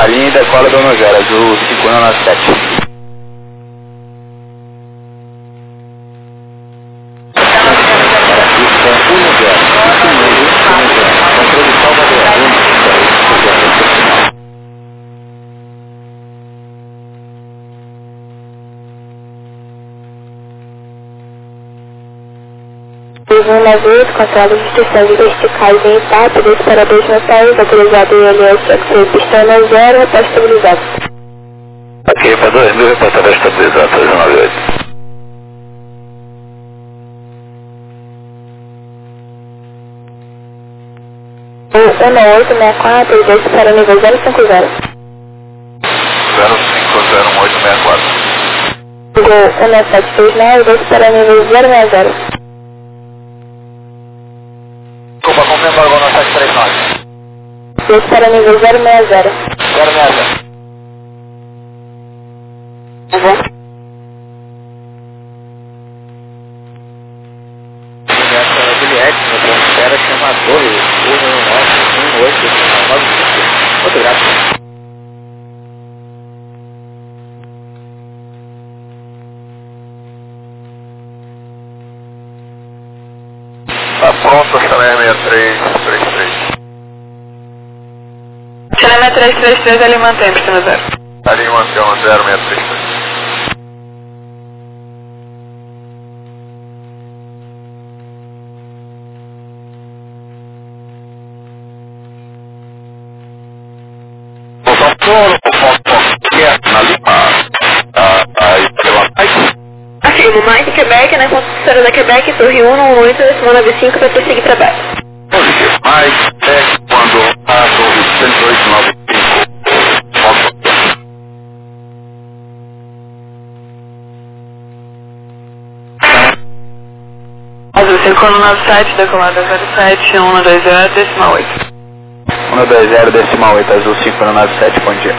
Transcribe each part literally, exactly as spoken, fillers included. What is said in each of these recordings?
Alinha e decola do zero, azul cinco um nove sete. um nove oito, controle de extensão de verticais em etapa, dois para dois motores, autorizado em L S X, pistão zero, repórter estabilizado. Ok, para dois mil, repórter estabilizado, três um nove oito. um nove oito seis quatro, dois para nível zero cinco zero. zero cinco zero um oito seis quatro. um nove sete dois nove, dois para nível zero seis zero. Desculpa, confirma agora no sete três nove. dois para nível zero seis zero. zero seis zero. Uhum. Juliette, no ponto zero, chama Torre, um nove um oito nove cinco. Muito grato. Tá pronto, Chalé seis três três três. Chalé seis três três três, ali mantém, pistão zero. Ali mantém um zero seis três três. Afirmo, Mike Quebec, na construtora da Quebec, Torre um um oito, décimo nove cinco, para prosseguir trabalho. Positivo. Mike Quebec, quando a Torre cento e oito nove cinco. Azul cinco um nove sete, decolada zero sete, um dois zero, decimal oito. um dois zero, decimal oito, azul cinco um nove sete, bom dia.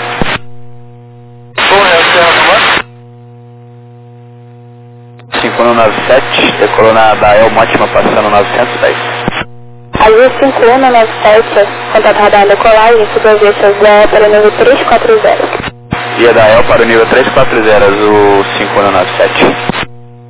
cinco um nove sete, decolou na Dael Mótima, passando novecentos e dez. Azul cinco um nove sete, contato radar decolagem, supervista zero para o nível três quatro zero. E a Dael para o nível três quatro zero, azul cinco um nove sete.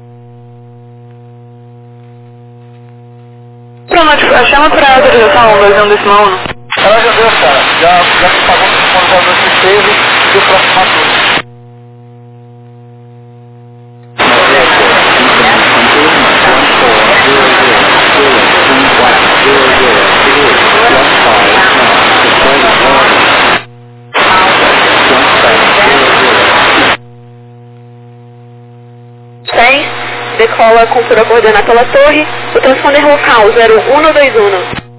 Pronto, chama para a autorização um dois um decimal um. Ela já deu, cara. Já, já me pagou quando já você fez e deu pra cima tudo. seis, decola com pura coordenada pela torre, o transponder local zero um dois um.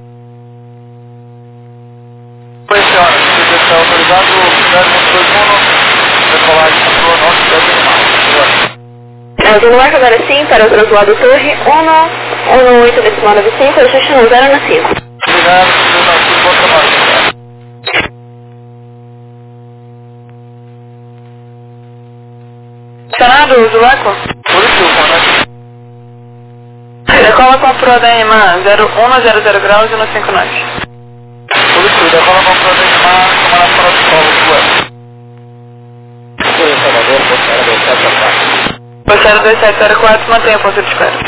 Oi, senhora, se você está autorizado, zero um dois um, decolagem para o nosso pé de Azul no marca zero cinco para o translado torre um um oito decimal nove cinco, deixa zero no cinco. Obrigado, bom trabalho. Senado, Zulaco? Positivo, né? Decola com a proa da EMA zero um zero zero graus e no cinco nove. Positivo, decola com a proa da EMA, tomar a prova de prova do Sul Salvador, Bolsonaro dois sete zero quatro. Bolsonaro dois sete zero quatro, mantenha a ponto de espera.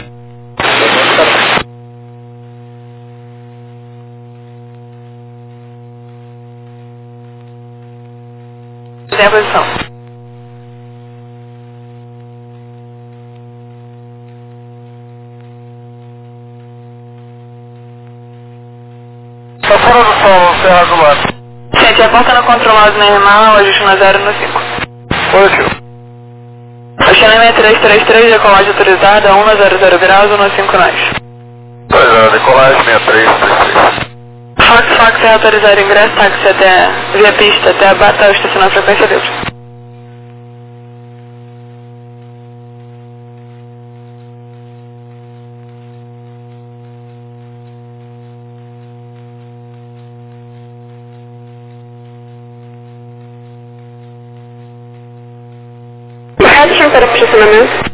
Tem a posição. Tá fora do sol, Serra do Lado. Gente, aponta no controlado na irmã, ajuste no zero no cinco. Positivo. Oceano seis três três três, decolagem autorizada, um zero zero graus, no cinco nove. Pois é, decolagem seis três três três. Fox Fox é autorizado ingresso, táxi até, via pista, até a Bata, estacionar a frequência livre. Correto, para o estacionamento.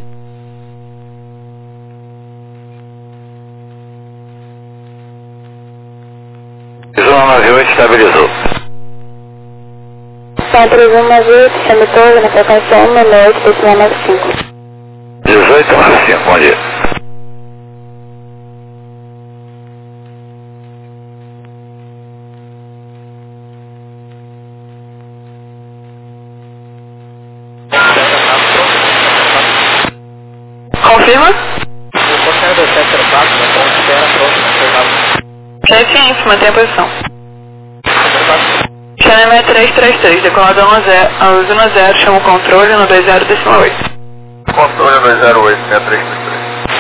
Zona nove oito estabilizou. São três um nove oito, chame torre na frequência um nove oito, decimal nove cinco. dezoito nove cinco, bom dia. Confirma? Eu tô saindo do sete zero quatro, né? Então espera próximo. Chefe ínfimo, mantém a posição. Chame três três três, decolado a um a zero, chama o controle no dois zero decimal oito. Controle dois zero oito, seis três três três.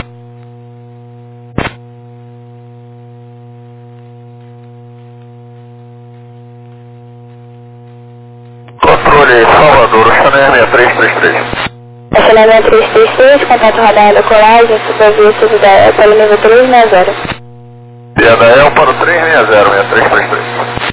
Controle Salvador, Chanel seis três três três. Chanel três três três, contato radar da colagem, supervia subida pelo nível três seis zero. Viadael para o três seis zero, seis três três três.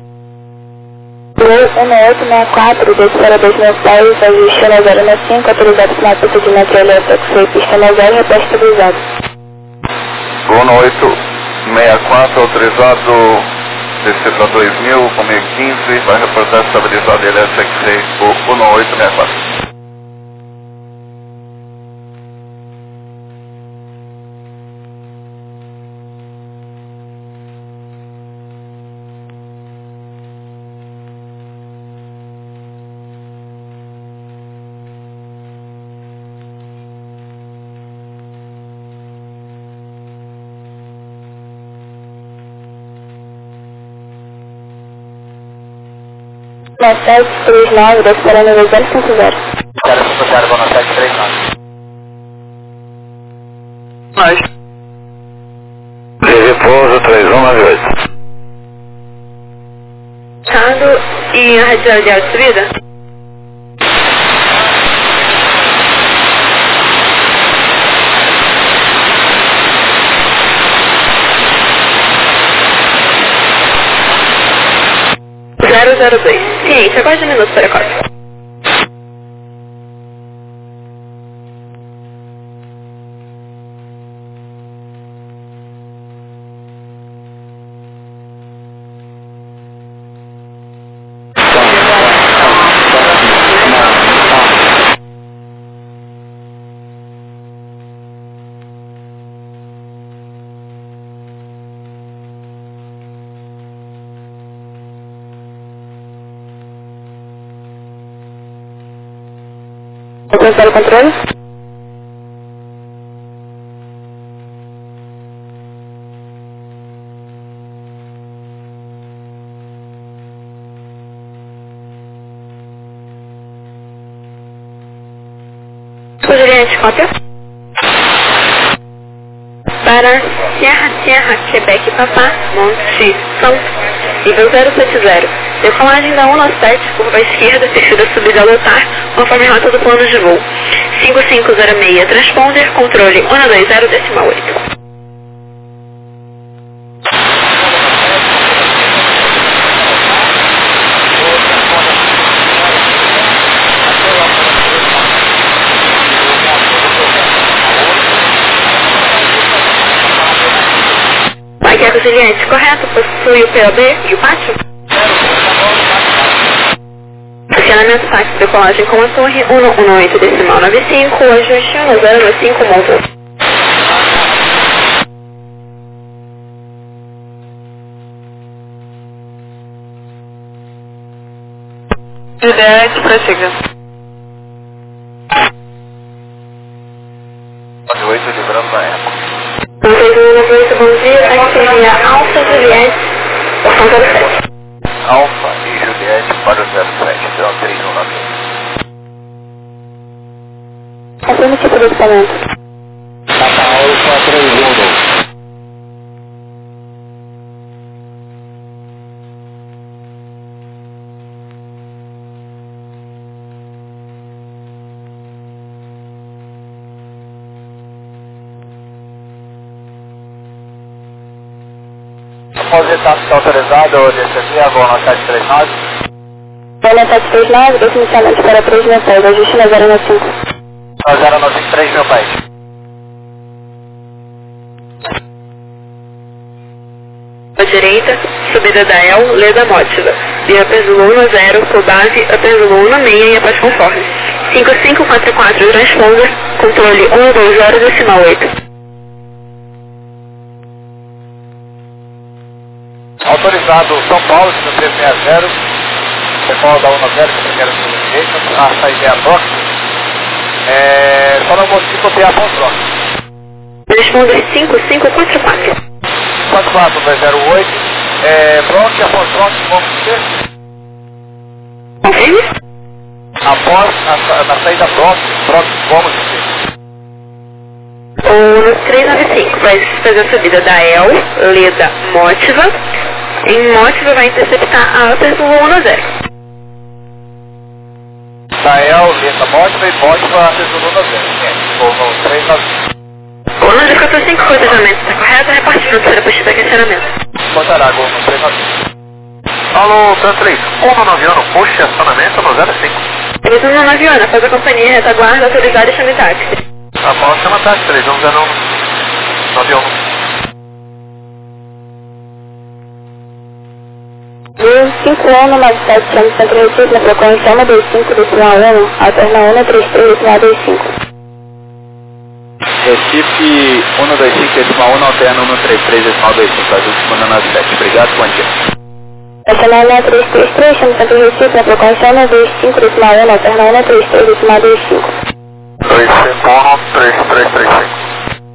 um oito seis quatro, desse para dois mil e dez, ajuste zero zero cinco, autorizado final procedimento elétrico, pista zero, repete estabilizado. um oito seis quatro, autorizado, descer para dois mil, comigo quinze, vai reportar estabilizado elétrico, um oito seis quatro. sete três nove, desse para nível zero cinco zero. zero cinco zero, boa noite, sete três nove. Nós. Teve pouso três um nove oito. Chado e a radial de alta subida? zero zero dois. Ciência, aguarde um minuto para a corte. Alcançar o controle? Juliette, cópia? Para Sierra, Sierra, Quebec, Papá, Monte Santo, nível zero sete zero. Decolagem da um nove sete, curva esquerda, terceira subida a lotar, conforme rota do plano de voo. cinco cinco zero seis, transponder, controle um dois zero decimal oito. Maquiado Juliette, correto? Possui o P O B e o pátio? Acionamento táxi, decolagem com a torre um um oito decimal nove cinco, ajuste um zero nove cinco, monta. Juliette, prossiga. oito livrando da época. um seis um nove oito, bom dia, aqui seria Alfa Juliette, opção zero sete. Alfa e Juliette para o zero sete, então três um nove oito. Confirme o tipo de equipamento. Papa Alfa três um. Depositado está autorizado, D C V, agora no sete três nove. Vôlei sete três nove, definitivamente para três mil pés, ajuste na zero nove cinco. zero nove cinco, três mil pés. À direita, subida da El, Leda Mótiva. e Upper Zulu um zero, por base Upper Zulu um seis e após conforme. cinco cinco quatro quatro transponder, controle um dois zero decimal oito. Autorizado São Paulo, três seis zero, decola da um zero, que primeira direita, a saída é a próxima. É, só não consigo copiar a Fontrox. Transponder cinco cinco quatro quatro. quatro quatro dois zero oito, é, pronto, a Fontrox, vamos ter? Confirme? Após a, na saída próxima, próximo, vamos ter? O três nove cinco vai fazer a subida da El, Leda, Motiva. Em Motiva vai interceptar a Upper Zulu um zero. Tael, Leda, Motiva e Motiva, Upper Zulu um zero. É, ou no três nove cinco. O número quatorze cinco, cotejamento está correto, reporte fronteira para o questionamento. Contará, gol no três nove cinco. Alô, Translate, um no nove ano, puxa estacionamento no zero cinco. Eles no nove ano, após a companhia retaguarda autorizada e chame táxi. A bola chama táxi, três um zero nove um. cinco um nove sete Centro Recife, na frequência um dois cinco decimal um, alterna um três três decimal dois cinco. Recife um dois cinco decimal um, alterna um três três decimal dois cinco, azul segunda nove sete. Obrigado, bom dia. Estacionar um três três três, chama Centro Recife, na frequência um dois cinco decimal um, alterna um três três decimal dois cinco. dois cinco um três três três cinco.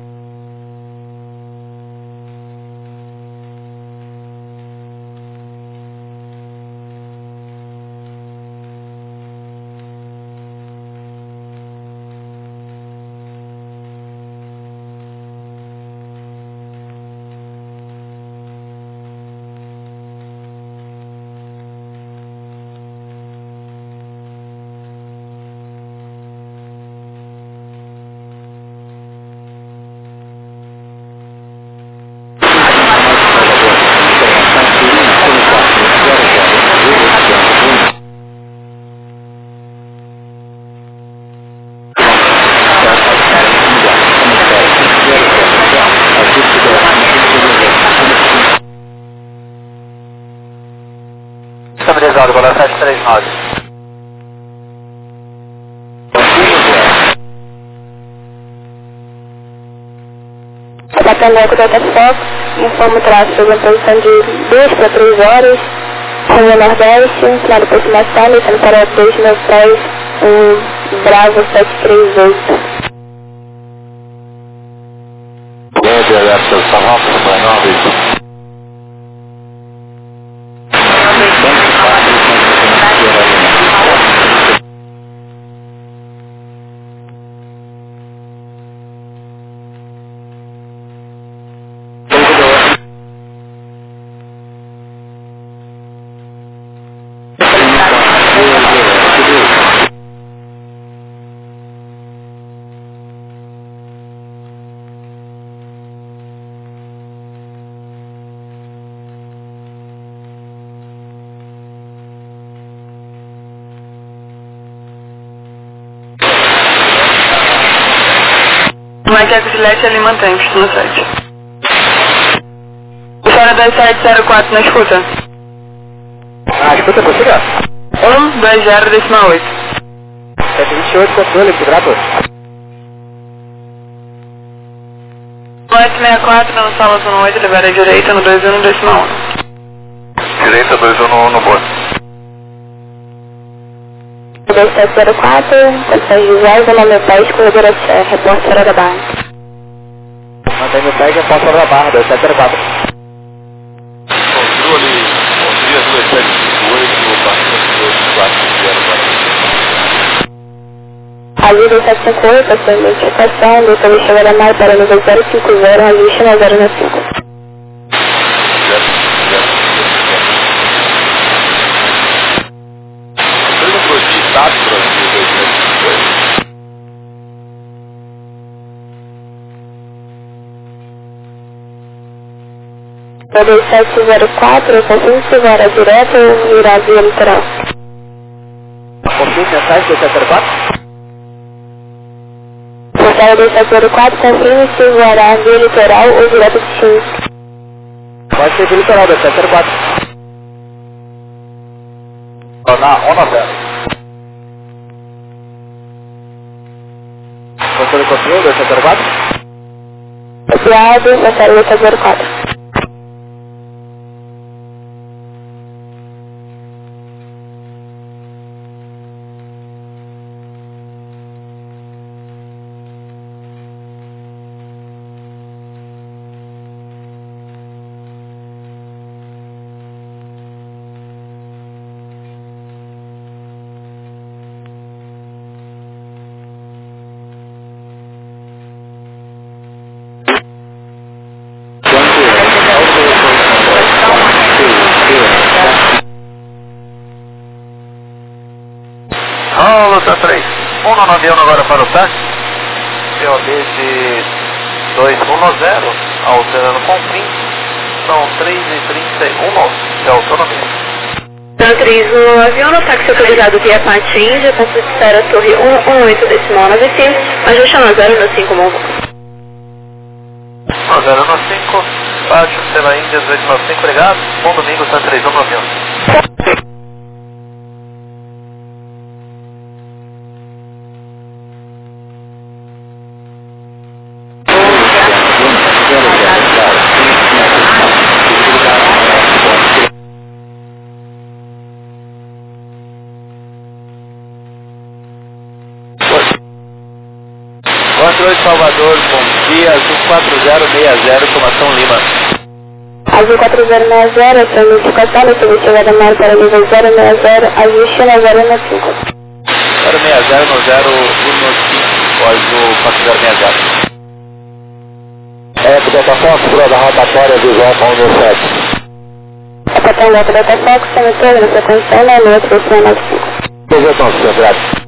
Estabilizado, agora sete três nove. Batendo eco Delta Fox, informa o tráfego em posição de duas para três horas, rumo nordeste, final do posto mais tarde, sendo para dois mil pés, um Bravo sete três oito. Grande alerta, Sarrafo, nove. Maquete Gillette ali mantém, no site. História dois sete zero quatro na escuta. Ah, escuta, pode chegar. um dois zero decimal oito. sete vinte e oito, controle, quadrado. oito seis quatro, na sala zona oito, levar à direita no dois um decimal um. Direita dois um no, no bordo. dois sete zero quatro, condições visuais, zona meu país, corredora repórter fora da barra. Mantém meu pé, repórter fora da barra, dois sete zero quatro. Controle, bom dia, dois sete cinco oito, bastante dois quatro zero quatro. Ali dois sete cinco oito, a sua identificação, depois chegar a mais para nível zero cinco zero, ajuste na zero na cinco. dois sete zero quatro, confirme se vai direto ou irá via litoral. Confirme mensagem dois sete zero quatro? Portal dois sete zero quatro, confirme se voará via litoral ou direto de Chile. Pode ser via litoral, dois sete zero quatro. na onda zero. Controle controle, dois zero quatro. Copiado, passar oito zero quatro. três um no nove um agora para o táxi. C O D de dois um zero, alterando com fim. São três e trinta e um de autonomia. Então, três um nove um, no táxi autorizado via Pati Índia, ponto de espera Torre um um oito, decimal nove cinco, ajuste no zero no cinco Mongo. no zero no cinco, baixo pela Índia dezoito nove cinco, obrigado. Bom domingo, Santa três um nove um. Controle Salvador, bom dia, Azul quatro zero seis zero, Tomação Lima. Azul quatro zero seis zero, transmite Costello, sobre chegada maior para nível zero seis zero, ajuste no zero no cinco. zero seis zero no zero um cinco, Azul quatro zero seis zero. É, pro Datafox, pro da rotatória visual com o sete. Capitão Leco Datafox, cemitério na sequência um no outro, decimal nove cinco. Projeção, senhor, graças.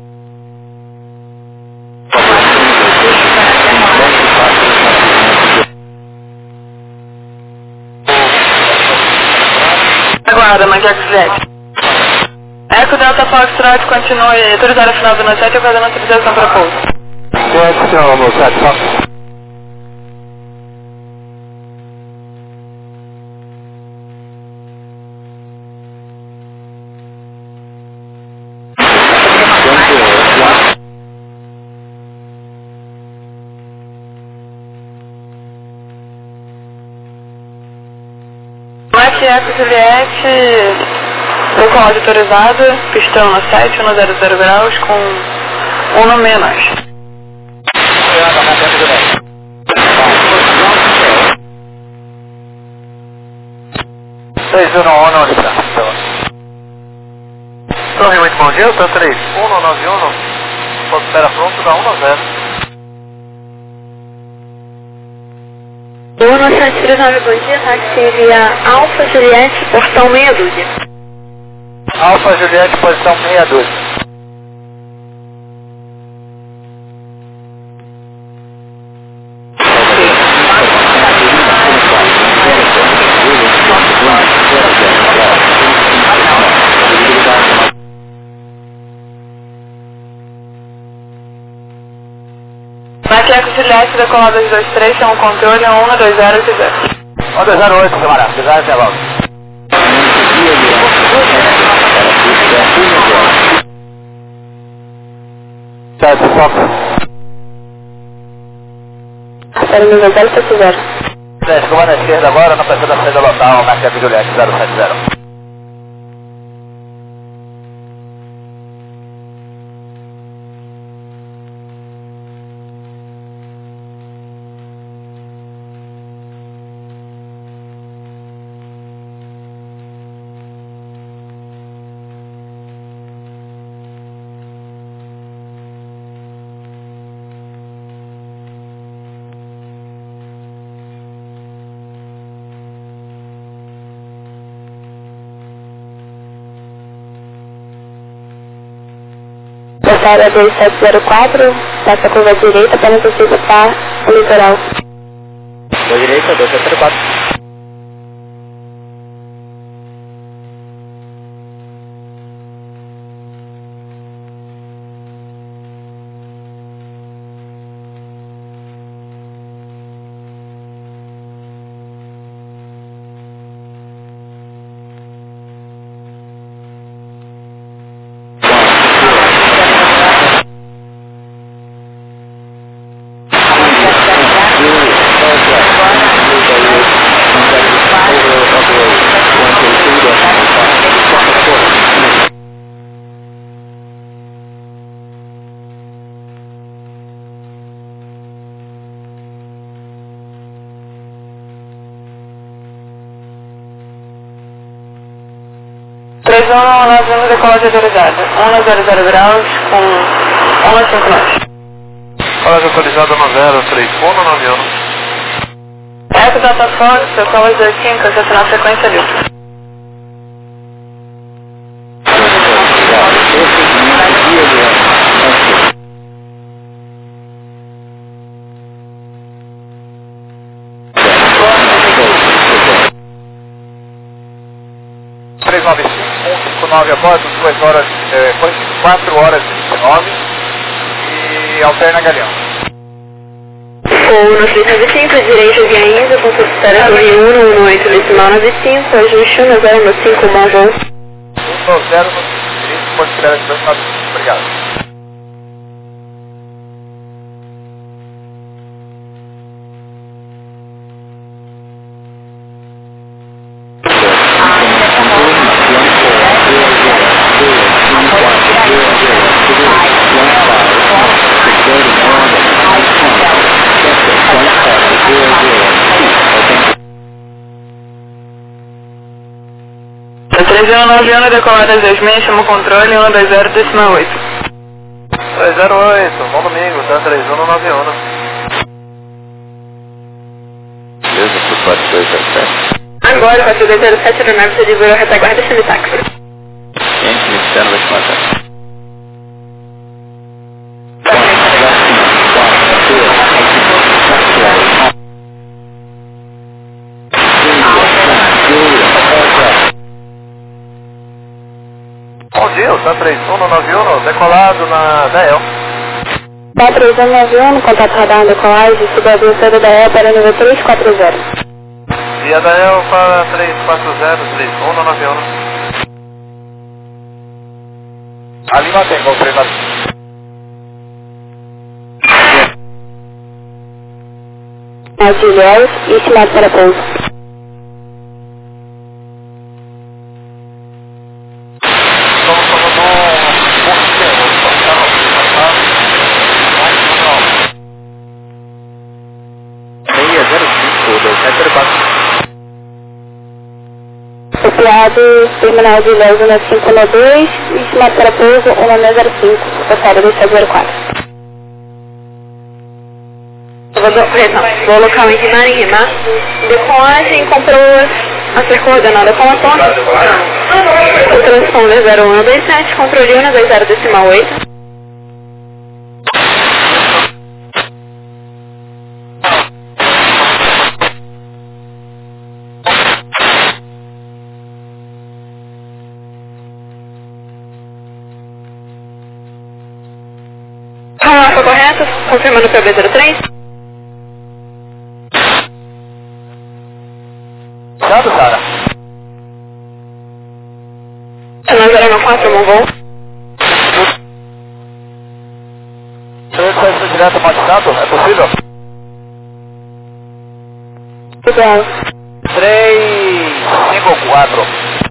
Aguarda, Macaco Juliette. Eco Delta Foxtrot continue autorizado a final do nosso sete, aguardando autorização para pouso. Certo, senhor, no sete, Fox. Mike Eco Juliette, decolagem autorizada, pistão no sete, no zero zero graus, com um no menos. seis um um, onde está? Torre, muito bom dia, tá três um nove um, ponto espera pronto, dá um no zero. Uno sete três nove, bom dia, táxi via Alfa Juliette, portão meia dúzia. Alfa Juliette, posição meia dúzia. Macaco Juliette, decolado dois dois três, tem um controle, um dois zero oito zero. um dois zero oito, camarada, design intervalo. Certo, foco. Espera nível zero sete zero. Certo, comando à esquerda agora, na pressão da saída local, Macaco Juliette, zero sete zero. Área dois sete zero quatro, passa a curva à direita para antecipar o litoral. Da direita, dois sete zero quatro. um, nós vamos decolagem autorizada. um zero zero graus com um cinco nove. Decolagem autorizada no zero três um nove um. Eco Delta Fox, decolagem dois cinco, essa na sequência livre. três nove cinco, um cinco nove a bordo, duas horas, é, quatro horas e vinte e nove e alterna Galeão. Ou no três nove cinco, direito via Índia, com subsidiária do Rio um um oito, decimal nove cinco, ajuste um zero cinco, bom voo. um zero no direito, considera dois nove cinco, obrigado. três zero nove um, decolada dois seis, chama o controle, um dois zero, decimal oito. três zero oito, bom domingo, tá três um nove um. Beleza, por quatro dois zero sete. Agora, quatro dois zero sete, aeronave se liberou a retaguarda e semitáxi. Gente, me disseram, vai te matar. Bom dia, tá três um nove um, decolado na D E L. Tá três um nove um, contato radar decolagem, cidadão C D E para nível três quatro zero. Via D E L para três quatro zero, três um nove um. Ali mantém, gol três nove cinco. Auxiliares e estimado para pouso. Copiado, terminal de Léo na cinco um dois, estimado para pouso um seis zero cinco, passado do sete zero quatro. Vou local em Rimar, em Rimar. Decolagem, comprou a ser coordenada com a ponta. O transponder zero um dois sete, controle um dois zero decimal oito. Ah, foi correto? Confirmando o P B zero três? Certo, Sara? nove zero quatro, bom voo. Transferência direta modificado, é possível? Legal. três cinco quatro.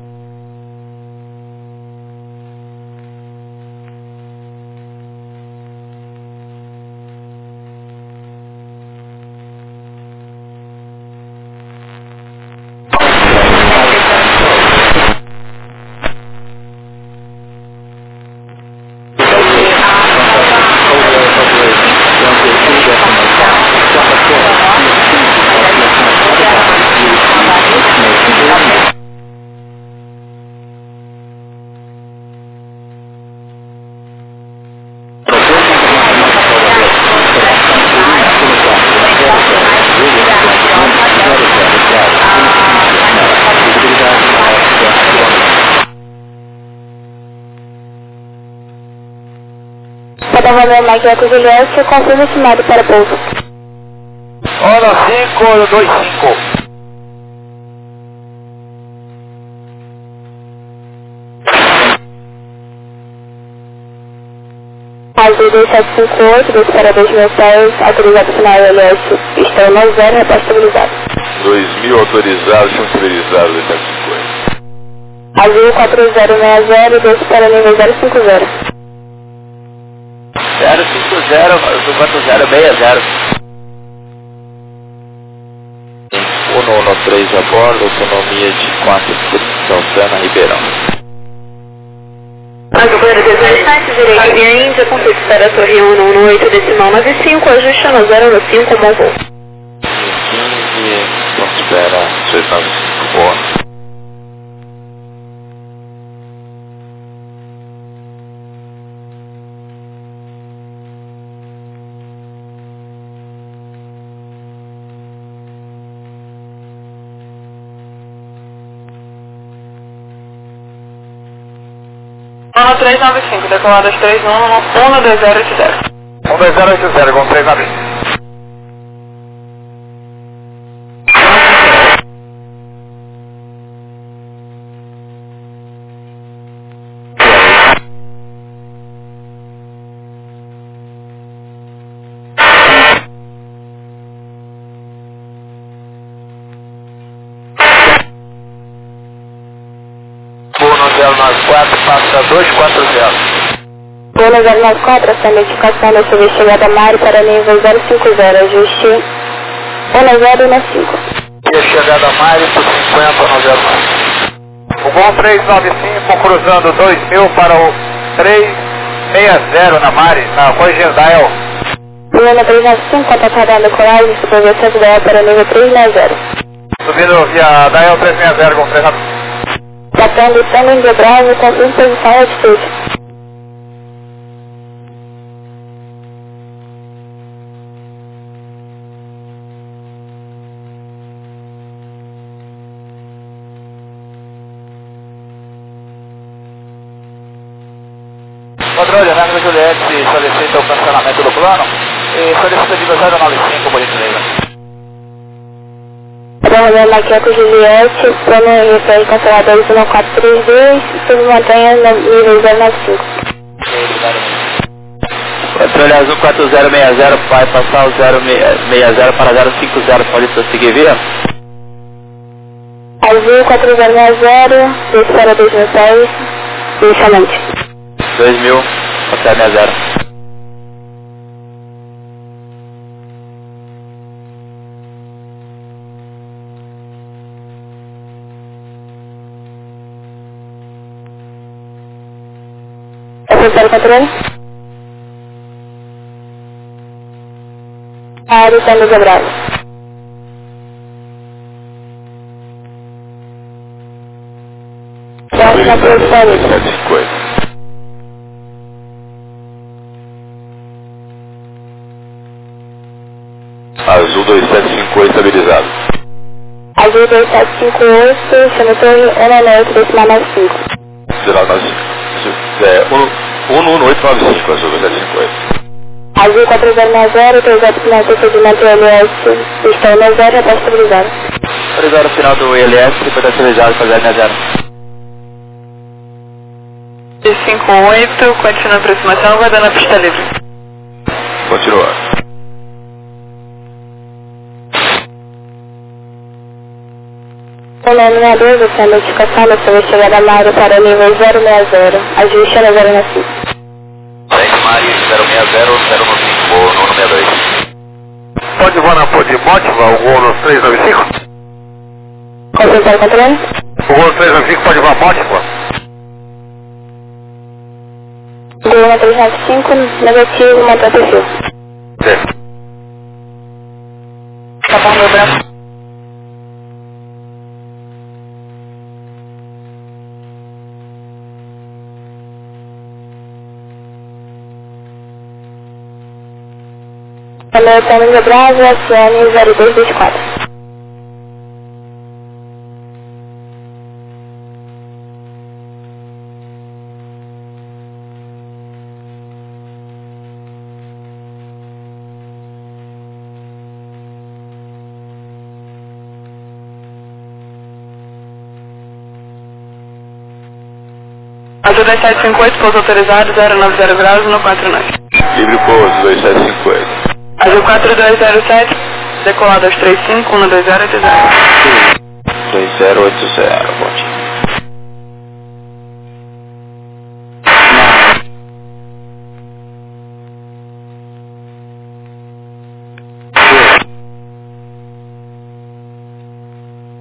Para Romeu Maqueco Juliette, confirma estimado para pouso. Hora cinco dois cinco. Azul dois sete cinco oito, dois para dois mil pés, autorizado final L S, estão no zero, repórter estabilizado. dois mil autorizado, chão estabilizado, dois sete cinco oito. Azul quatro zero seis zero, dois para nível zero cinco zero. zero cinco zero, azul quatro zero seis zero. um um três a bordo, autonomia de quatro trinta, Altana Ribeirão. zero zero sete, direito via Índia, conceito para a Torre um um um oito, decimal nove cinco, ajuste no zero um cinco, bom voo. quinze, ponto espera, seis nove cinco, boa. um três nove cinco, decoladas três um um dois zero oito zero. um dois zero oito zero, com três nove cinco. zero nove quatro, passa dois quatro zero. Gol zero nove quatro, essa notificação da sua chegada Mário para nível zero cinco zero, ajuste um zero um cinco. E a chegada Mário por cinquenta no zero nove. O Gol três nove cinco cruzando dois mil para o três seis zero na Mari, na Corrigir Dial. Gol três nove cinco, contatada na colagem, superversão do Dial para nível três seis zero. Subindo via Dial três seis zero, Gol três nove cinco. Tratando tango em Bravo, confirme posição e atitude. Controle, Nando Juliette, solicita o cancelamento do plano e solicita de zero nove cinco, por gentileza. Rodovia Maqueco Juliette, plano R F R canceladores um quatro três dois, submontanha no nível zero nove cinco. Controle Azul quatro zero seis zero, vai passar o zero seis zero para zero cinco zero, pode prosseguir via? Azul quatro zero seis zero, dois para dois mil pés, inicialmente. dois mil, até seis zero. Oficial controle. Área sendo dobrada. Próxima posição. Azul dois sete cinco oito estabilizado. Azul dois sete cinco oito, chama torre um oito, decimal nove cinco. Decimal nove cinco. É, um um oito nove cinco, Azul dois sete cinco oito. Azul quatro zero seis zero, três zero final do procedimento L S, está no zero, está estabilizado. Obrigado, final do L S, foi estabilizado para zero zero. cinco oito, continua a aproximação, vai dando a pista livre. Continua. Colônia dois, essa é a notificação da sua chegada Mário para nível zero seis zero, ajuste no zero nove cinco. Segue Mário, zero seis zero, zero nove cinco, voo no número dois. Pode voar na ponte Mótiva, o voo no três nove cinco? Consultar o controle? O voo no três nove cinco pode voar Mótiva? Gol no três nove cinco, negativo, manter perfil. Certo. Tá bom, meu braço. Colônia Tango Bravo, S N zero dois dois quatro. Azul dois sete cinco oito, pouso autorizado, zero nove zero graus, no quatro nove. Livre pouso, dois sete cinco oito. Azul quatro dois zero sete, decolado aos três cinco, um dois zero oito zero. dois zero oito zero, bom dia.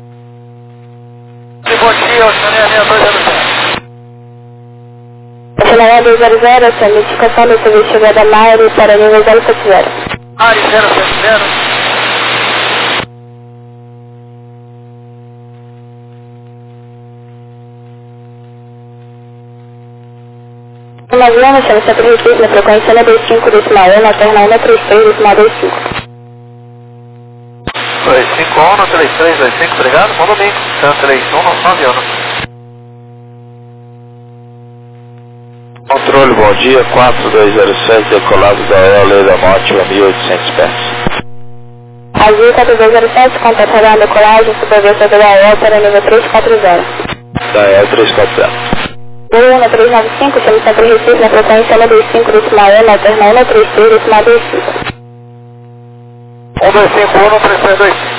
Bom dia, o senhor é dois zero zero. Final dois zero zero, essa notificação do serviço chegada Mari para nível zero sete zero. Mari zero sete zero. Uma avião chama Centro Recife na frequência N vinte e cinco decimal um, na terna um três três decimal vinte e cinco. dois cinco um, três três dois cinco, obrigado, bom domingo. Centro três um, nove anos. Controle, bom dia, quatro dois zero sete, decolado da E O Leida Morte a mil e oitocentos pés. Azul quatro dois zero sete, contatará a decolagem, supervisor da E O para nível três quatro zero. Da E O três quatro zero. um três nove cinco, chama Centro Recife na frequência N vinte e cinco decimal um, na terna um três três decimal vinte e cinco. um dois cinco um, três três dois cinco.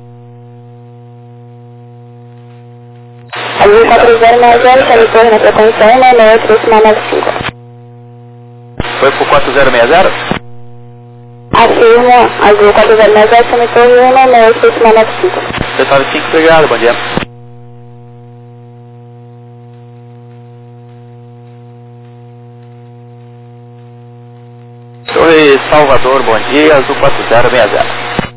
Azul quatro zero nove zero, chama Torre na frequência um nove oito decimal nove cinco. Foi pro quatro zero seis zero? Afirma, Azul quatro zero nove zero, chama Torre um nove oito decimal nove cinco. nove cinco, obrigado, bom dia. Oi, Salvador, bom dia, Azul quatro zero seis zero.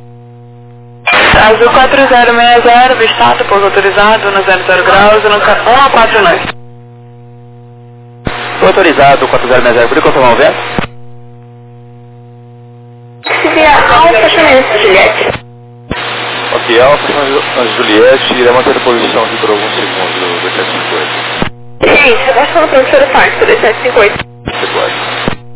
Azul quatro zero seis zero, Vistato, pouso autorizado no zero zero graus, no um a quatro nove. Estou autorizado, quatro zero seis zero, por confirmar o vento? Seria Alfa Chamento, Juliette. Ok, Alfa Juliette, irá manter a posição aqui por alguns segundos do dois sete cinco oito. Gente, abaixa no professor Farto, dois sete cinco oito. Você pode.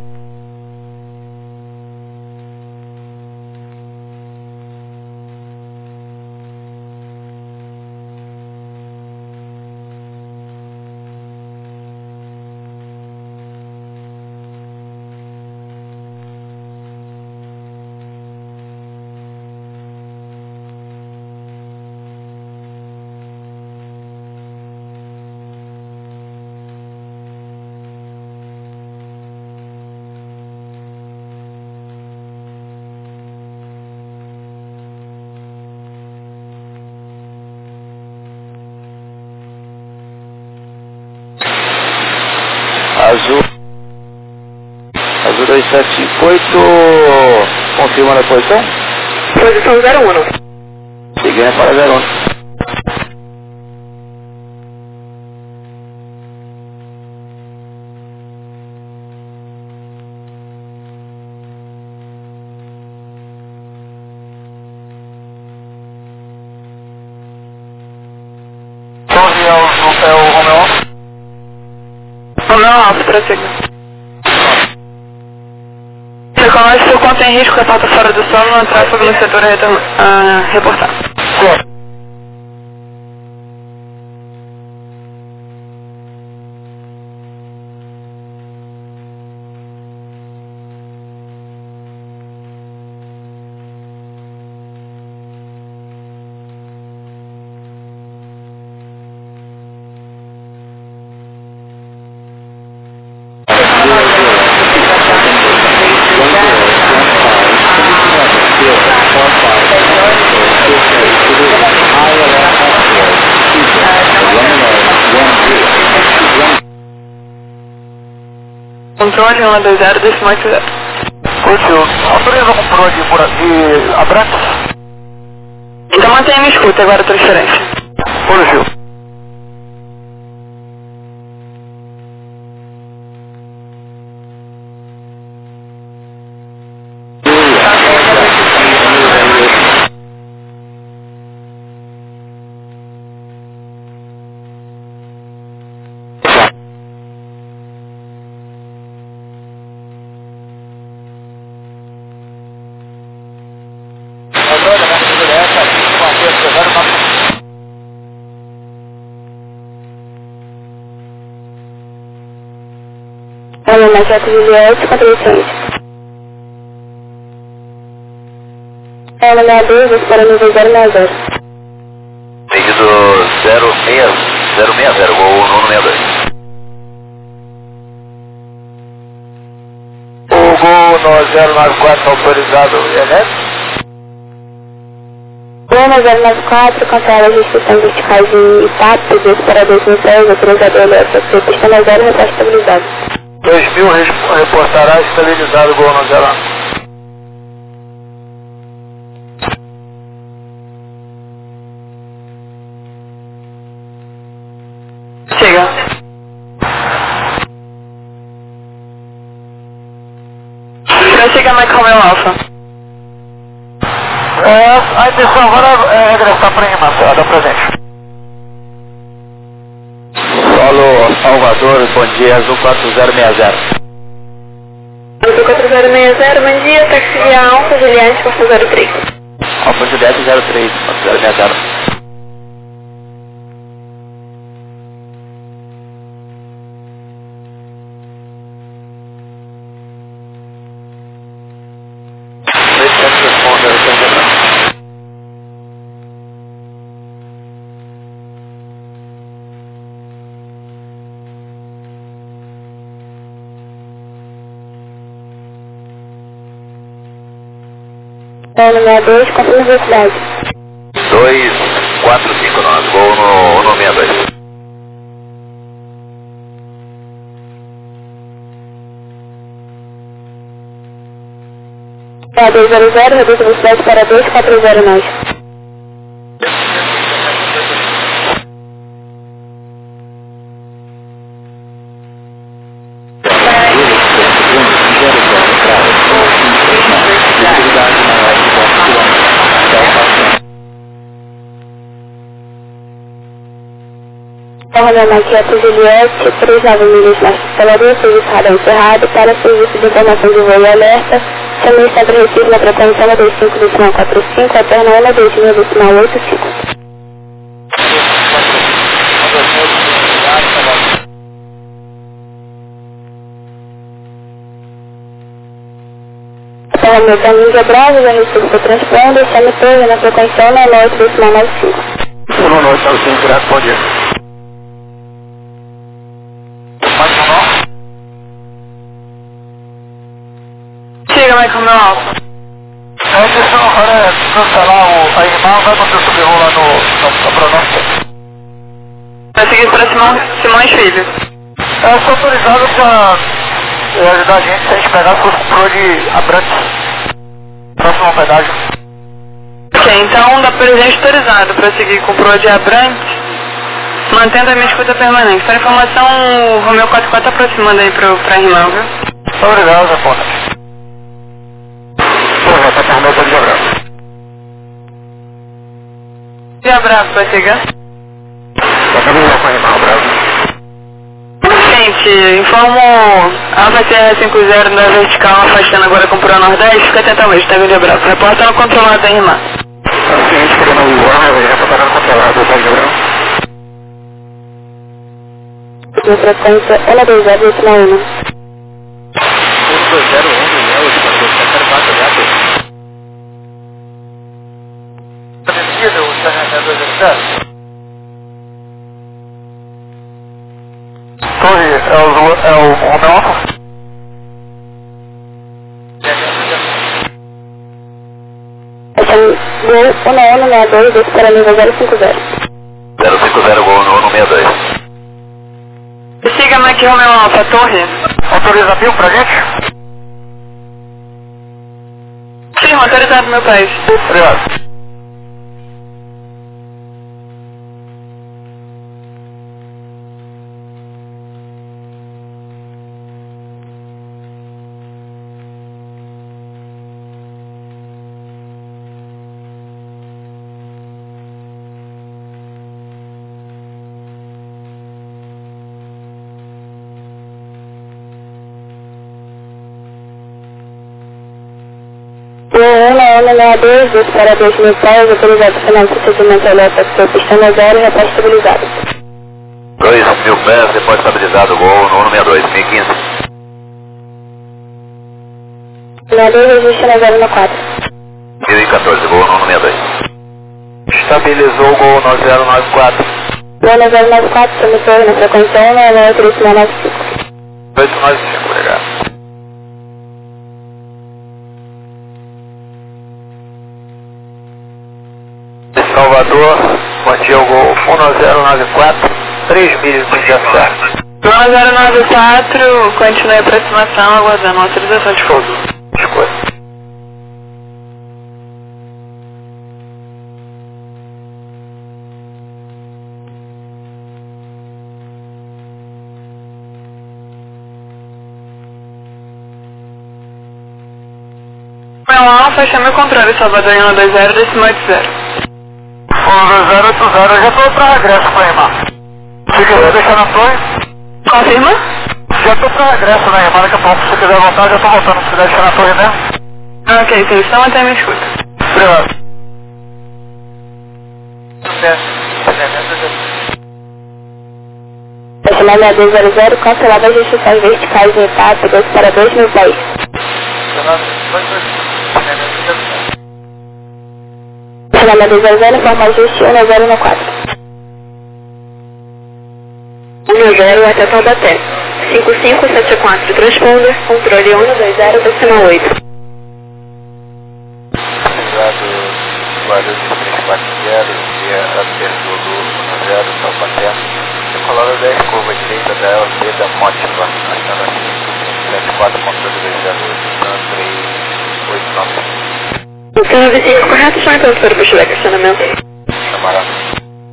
Azul, Azul dois sete cinco oito, confirma a posição? Posição zero um. Seguindo para zero um. Torre é o, é o Romeo? Romeo Alfa, prossiga. Reconhece seu ponto em risco, reporta fora do solo, no tráfego no setor uh, reportar. Sim. Controle um dois zero, decimal oito zero. Curtiu. Autoriza um pro de, por aqui, Abrantes? Então mantenha a escuta agora a transferência. Curtiu. Olha, na J Juliette, quatro oitocentos. Olha, na dois, para nível zero seis zero. Pedido zero seis zero, voo nono sessenta e dois. O Gol no zero nove quatro autorizado, Enes? Gol zero nove quatro, cancela as restrições verticais de I P A P, previsto para dois mil e seis, autorizado elétrico, pista zero, reporte estabilizado. mil, reportará estabilizado Gol nove zero. Chega. Prossiga Mike Romeo Alpha. É, a intenção agora é regressar para a animação, presente. Solo Salvador, bom dia, Azul quatro zero seis zero. Azul quatro zero seis zero, bom dia, táxi via Alfa, Juliette, quatro zero três. Alfa Juliette zero três, quatro zero seis zero. Paulo sessenta e dois, quanto velocidade? dois quatro cinco nove, Gol no, no sessenta e dois. É, dois zero zero, reduz a velocidade para dois quatro zero nove. Romeo Maquete Juliette, três nove milhas na instalaria, serviço radar encerrado, para serviço de informação de voo e alerta, também sempre recibo na frequência um dois cinco decimal quatro cinco, alterna um dois mil decimal oito cinco. Romeo Caminho Bravo, já recibo seu transponder, chame torre na frequência um oito decimal nove cinco. um oito nove cinco, direto, bom dia. Chega, Mike Romeo Alpha. A intenção agora é cancelar o, a irmã, vai manter o subvoo lá no, no, no pronóstico. Vai seguir para Simão, Simões Filho. É, sou autorizado para é, ajudar a gente se a gente pegar fosse com o Pro de Abrantes. Próximo ao pedágio. Ok, então dá para gente autorizado para seguir com o Pro de Abrantes, mantendo a minha escuta permanente. Para informação, o Romeo quatro quatro está aproximando aí para a irmã, viu? Obrigado, Zé Ponta. Porra, tá com o meu de abraço. De abraço, vai chegar? Tá caminhando com a irmã, abraço. Gente, informo Alfa T R cinco zero na vertical, afastando agora com o Pro Nordeste, fica atento ao mesmo, tá vindo de abraço. Reporta no controlado da irmã. É o seguinte, querendo o ar, já tá no controlado, tá de abraço. Na frequência um dois zero decimal um. um dois zero um, né? Hoje, para você, quero quatro gatos. Descida, o C R dois zero zero. Torre, é o, é o Romeo Alpha? Gol um um seis dois, dois para nível zero cinco zero. zero cinco zero, Gol no sessenta e dois. Siga Mike Romeo Alpha, torre. Autoriza mil pra gente? Sim, autorizado, meu país. Obrigado. O um um seis dois, dois para dois mil pés, autorizado final do procedimento elétrico, pistão zero, repórter estabilizado. dois mil pés, depois estabilizado, Gol no sessenta e dois, mil e quinze. sessenta e dois, registro na zero quatro. mil e quatorze, Gol no sessenta e dois. Estabilizou o Gol nove zero nove quatro. Gol nove zero nove quatro, promissor na frequência um oito decimal nove cinco. oito nove cinco, obrigado. Salvador, bom dia, o Gol um zero nove quatro, três milhas de certo. zero nove quatro, continue a aproximação, aguardando autorização de fogo. Escolha. Meu Alfa, chame o controle, Salvador em um dois zero, decimal oito zero. um dois zero oito zero, já estou para regresso para Irmã. Se quiser deixar na torre. Confirma? Já estou para regresso na Irmã, daqui a pouco, se quiser voltar, já estou voltando. Se quiser deixar na torre mesmo. Ok, sim, estão até me escuta. Obrigado. Decimal seis dois zero zero, cancelado as restrições verticais em etapa dois para dois mil e dez. Decimal dois zero zero, informa ajuste um zero um quatro. um zero até Taubaté. cinco cinco sete quatro, transponder, controle um dois zero, decimal oito. Obrigado, Guarulhos três quatro zero, via Alberto um zero, Taubaté. Decolada dez, curva direita da L C da Mótiva, na estrada cinco sete quatro, controle dois zero oito, três oito nove. cinco nove cinco, correto, só então para o puxo de questionamento. Camarada.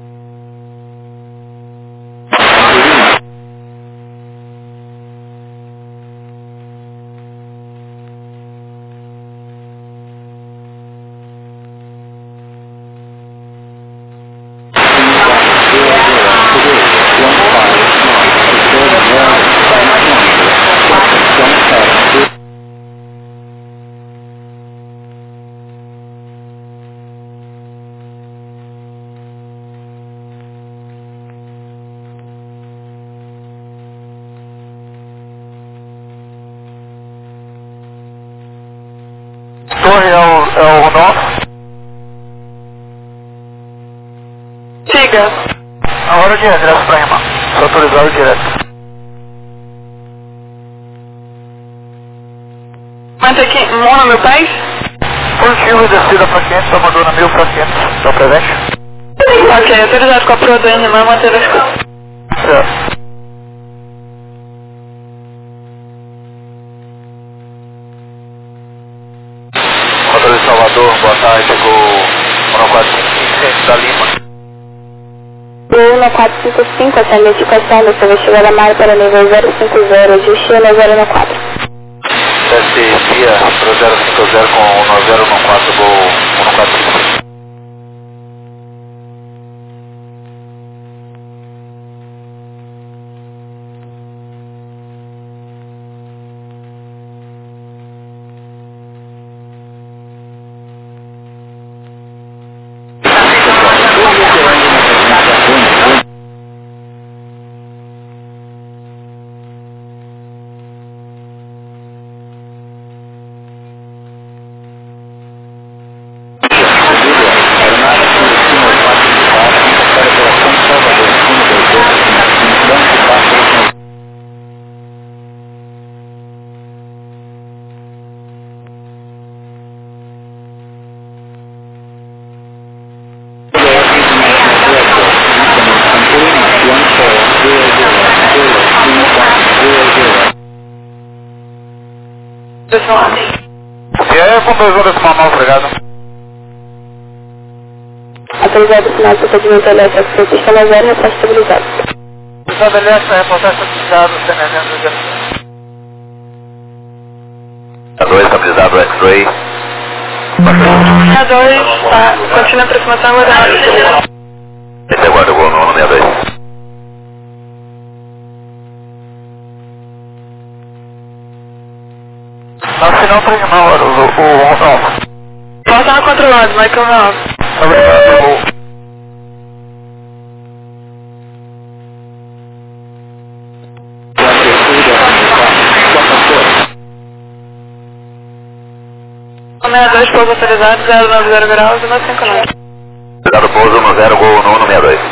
Torre é o, é o nosso. Siga. A hora de regresso para Irmã. Sou autorizado direto. Mantém aqui, Mona, meu pai? Positivo, descida para quinhentos, Amadora mil para quinhentos. Dá presente? Ok, autorizado com a proa do N M A, manter a escuta. Certo. Controle de Salvador, boa tarde, chegou um quatro cinco cinco da Lima. um quatro cinco cinco, atendente equação do seu vestibular da Mar para nível zero cinco zero, ajuste um zero um quatro. Desce via para zero cinco zero com um zero um quatro, gol um quatro cinco cinco. E aí, com dois horas para nós, obrigado. Autorizado o sinal de procedimento elétrico, seu sistema zero, resposta estabilizado. Estabelece a reportagem estabilizada, C N N do G. A dois, estabilizado, X-Ray. A dois, tá, continua a aproximação, aguardando. Esse aguarda o gol no sessenta e dois. Afinal, para Irmã, o Ronaldo. Volta no controlado, Michael Ronaldo. Obrigado, gol. sessenta e dois, pouso autorizado, zero nove zero graus, um cinco nove. Obrigado, pouso no zero, gol no sessenta e dois.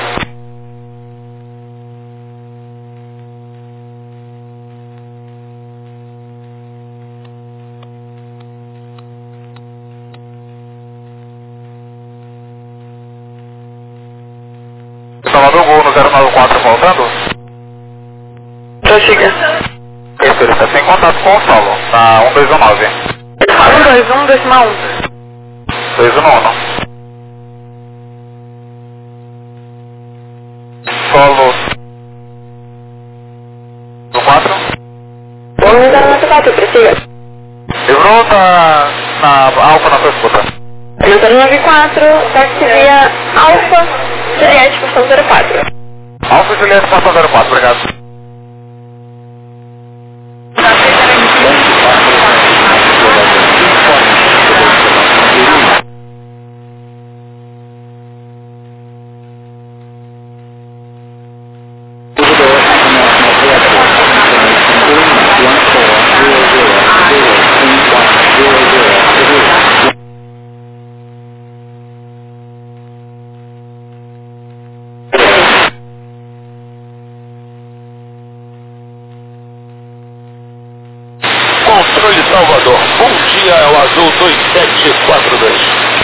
Salvador, gol no zero nove quatro, voltando. Prossiga. Isso, ele está sem contato com o solo. Tá um dois um nove. um dois um, decimal um. dois um um. Solo. Do quatro. um zero nove quatro, prossiga. Livrou tá na Alfa na sua escuta. um zero nove quatro, táxi via Alfa, Juliette, portão zero quatro. Alfa Juliette, portão zero quatro, obrigado. Controle Salvador, bom dia, é o Azul dois sete quatro dois.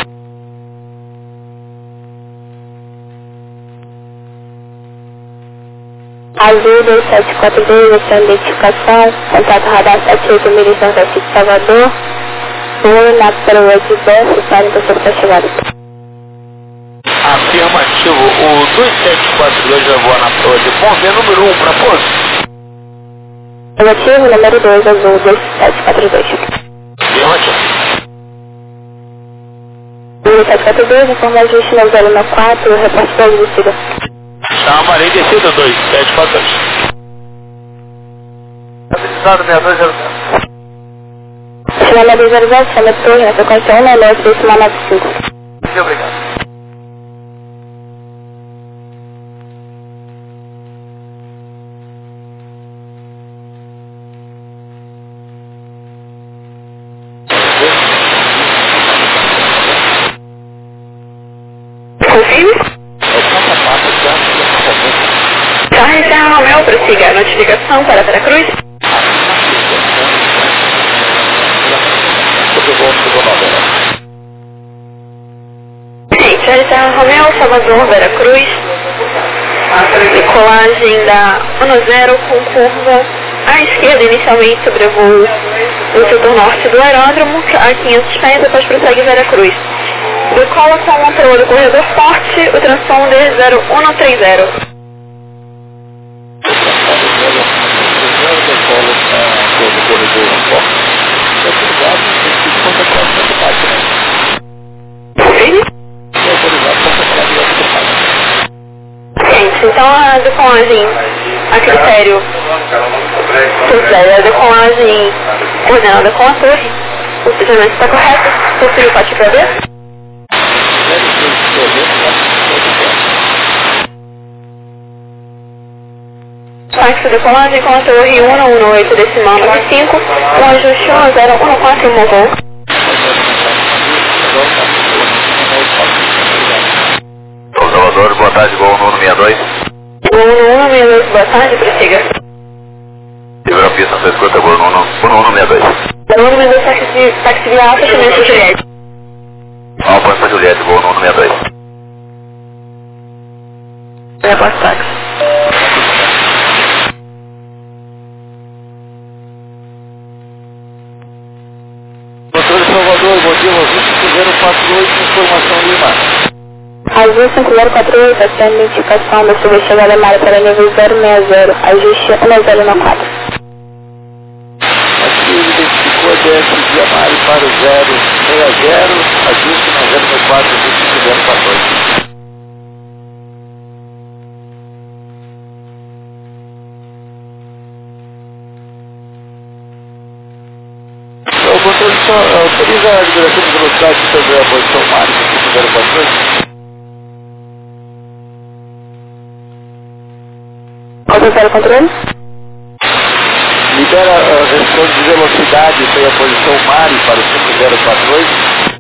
Azul dois sete quatro dois, essa identificação, contato radar sete oito mil São Francisco, Salvador. Voo na proa de Bessa, para você para chegada. Afirmativo, o dois sete quatro dois já voa na proa de Ponte, é número um para Ponte. Negativo, número dois, Azul dois sete quatro dois. Afirmativo. dois sete quatro dois, informa ajuste no zero nove quatro, reporte para a descida. Chamarei descida dois sete quatro dois. Habilitado seis dois zero zero. Chama dois zero zero, chama torre, na frequência um nove nove, decimal nove cinco. Muito obrigado. Confirme? Charles Romeu, prossiga. Notificação para Veracruz. Sim, Charles Romeu, Salvador, Veracruz. Decolagem da um zero com curva à esquerda inicialmente sobre o voo do setor norte do aeródromo, a quinhentos pés, depois prossegue Veracruz. Decola com o controle do corredor forte, o transponder zero um três zero. Gente, então a decolagem a critério, a decolagem coordenada com a torre, o procedimento está correto, possui o pátio para ver? Táxi decolagem com a torre um um oito decimal nove cinco, com ajuste um zero um quatro no voo. Salvador, boa tarde, voo no um seis dois. um um seis dois, boa tarde, prossiga. Livra a pista, você escuta, voo no um seis dois. um um seis dois, táxi, táxi via Alfa, Chinês Juliette. Alfa para Juliette, voo no um seis dois. Reporte táxi. Controle Salvador, bom dia, Azul cinco zero quatro oito, informação Lima. Azul cinco zero quatro oito, essa identificação da sua chegada alemã para nível zero seis zero, ajuste um zero nove quatro. Aqui ele identificou a D S de Amari para o zero seis zero, ajuste no zero nove quatro, cinco zero quatro oito. O controle só autoriza a liberação de velocidade sobre a posição máxima cinco zero quatro oito. Qual é o controle? Libera a restrição de velocidade sobre a posição Mari para o cinco zero quatro oito.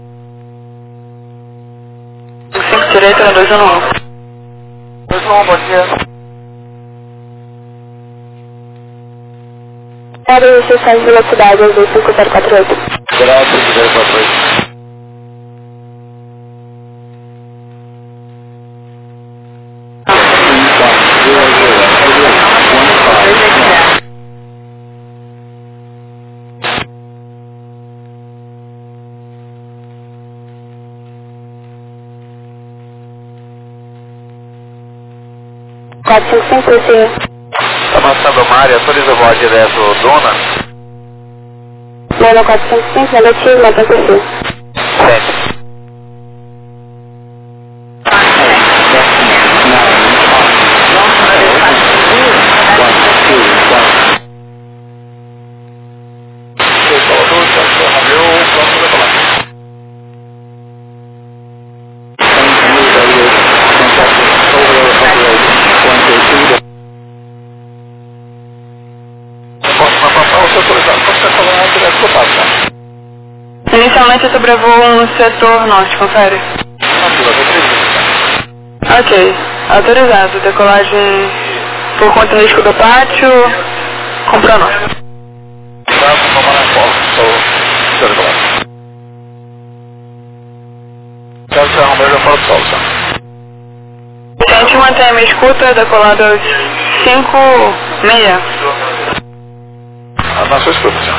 cinco direito no dois um um. dois um um, bom dia. Para restrição de velocidade, Azul cinco zero quatro oito. Liberar cinco zero quatro oito. quatro cinco cinco, prossiga. Avançando uma área, autoriza o voo direto Dona. Dona quatro cinco cinco, negativo, mantém perfil. sete. Inicialmente eu sobrevoo um setor norte, confere. Ok, autorizado. Decolagem por conta do risco do pátio, com pronome. A gente mantém a minha escuta, decolado aos cinco meia. Na sua escuta, senhor.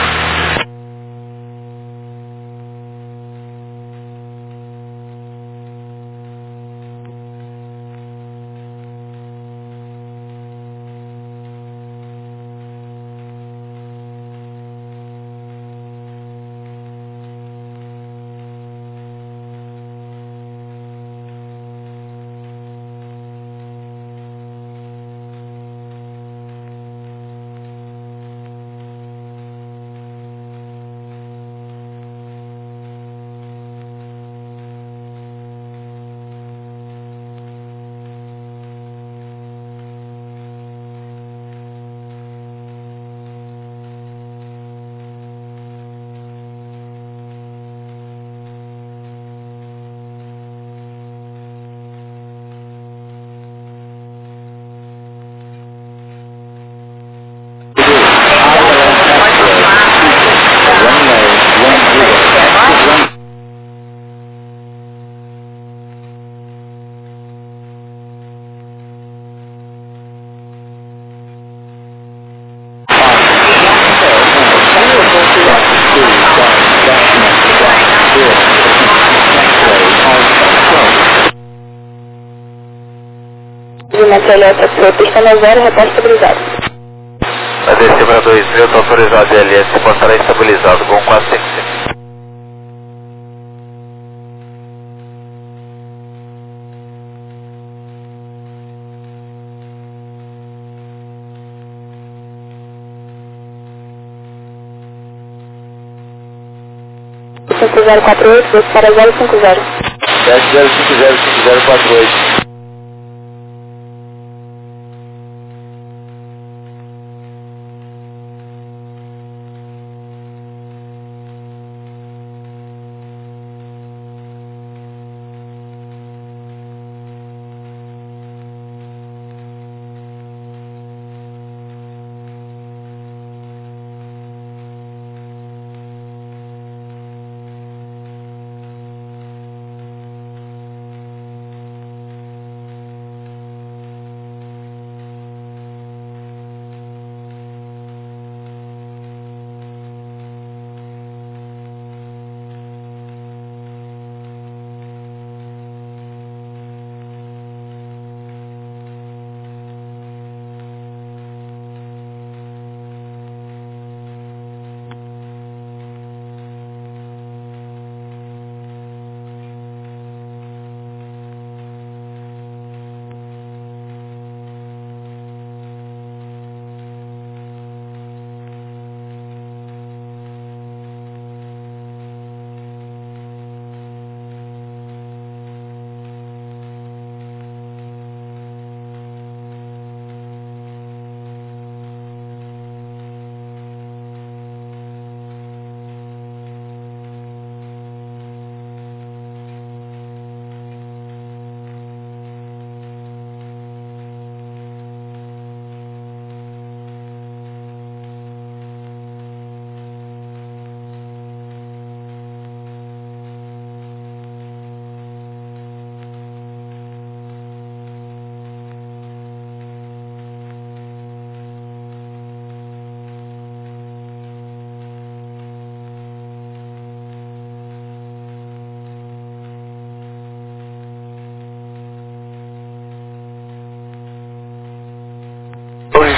Elétrica para pista na zero, repórter estabilizado. Vai descer para dois mil, está autorizado de L S, reportará estabilizado com quatro cinco cinco. cinco zero quatro oito, dois para zero cinco zero. sete zero cinco zero cinco zero quatro oito.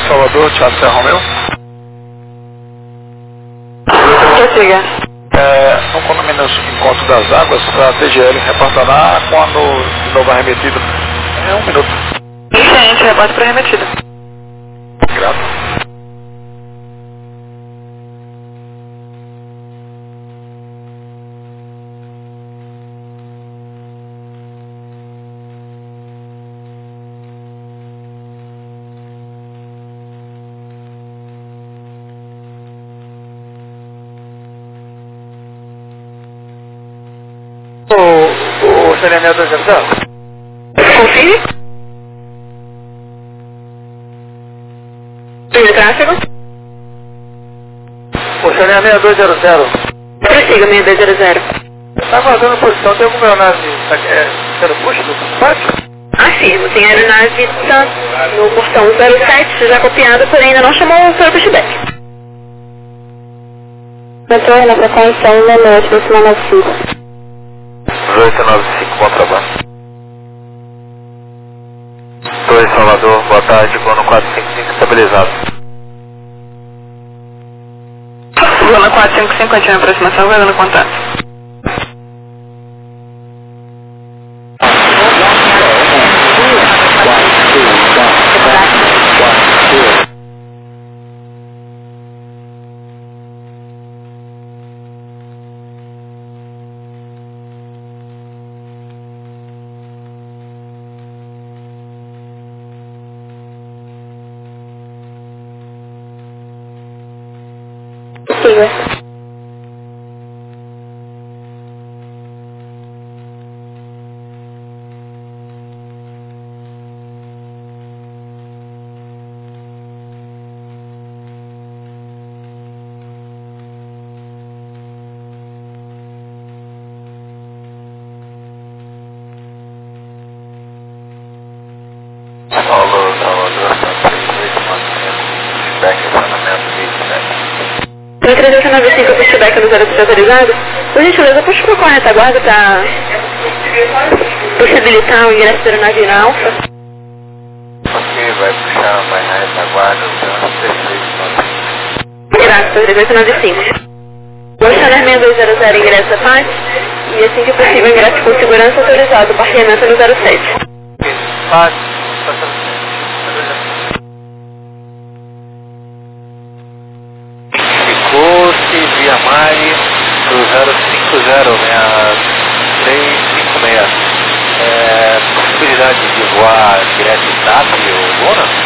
Salvador, Thiago Serra Romeu. Prossiga. É, no condomínio Encontro das Águas, para a T G L, reportará quando de novo arremetido. É um minuto. Gente, repórter para remetido. Grato. O, o saneamento da gestão? Confirme. Primeiro tráfego. O saneamento dois zero zero. Prossiga, seis dois zero zero. Está guardando posição, tem alguma aeronave é, sendo puxa do pátio? Afirmo, tem aeronave tanto no portão zero sete, já copiado, porém ainda não chamou para o pushback. Retorno na frequência um minuto, décima nove cinco. oito nove cinco, bom trabalho. dois Salvador, boa tarde, Gono quatro cinco cinco estabilizado. Gono quatro cinco cinco, continua a aproximação, guardando contato. Siga. Paulo, Salvador, três oito nove cinco, back acionamento vinte e sete. No três oito nove cinco, pushback no zero sete autorizado. Por gentileza, puxa para a retaguarda para possibilitar o ingresso da aeronave na Alfa. Ok, vai puxar mais na retaguarda, três oito nove cinco. Graças, três oito nove cinco. O Chanel seis dois zero zero ingressa a parte e assim que possível ingresso com segurança autorizado, parqueamento no zero sete. Pátio. Ficou-se via Mari do zero cinco zero seis cinco seis. É, possibilidade de voar direto em T A P ou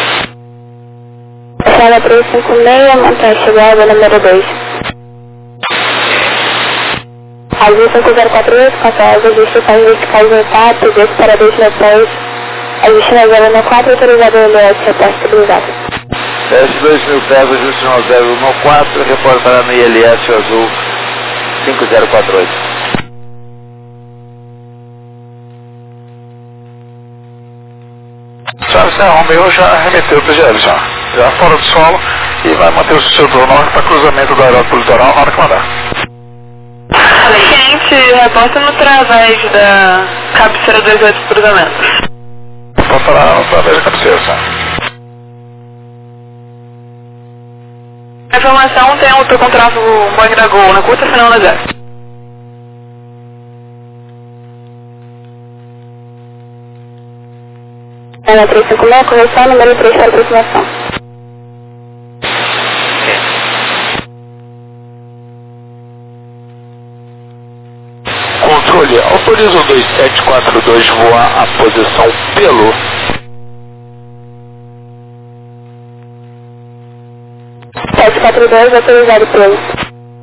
Lona? Sala três cinco seis, montanha chegada número dois. Azul cinco zero quatro oito, controle ajuste para verticais no T A P, desce para dois mil pés. Ajuste na zero um quatro, autorizado L S, repórter estabilizado. Desce dois mil pés, ajuste no zero um quatro, reportará no I L S azul cinco zero quatro oito. Thiago Serra Romeu já remeteu o T G L já, já fora do solo e vai manter o seu norte para cruzamento do aeródromo litoral na hora que mandar. Gente, reporta no através da cabeceira dois oito cruzamento. Passará através da cabeceira, sim. A informação tem o teu contrato Boeing da Gol na curta final na zero. Ana três cinco seis, correção, número três para aproximação. Controle, autoriza o dois sete quatro dois voar a posição pelo sete quatro dois, autorizado pelo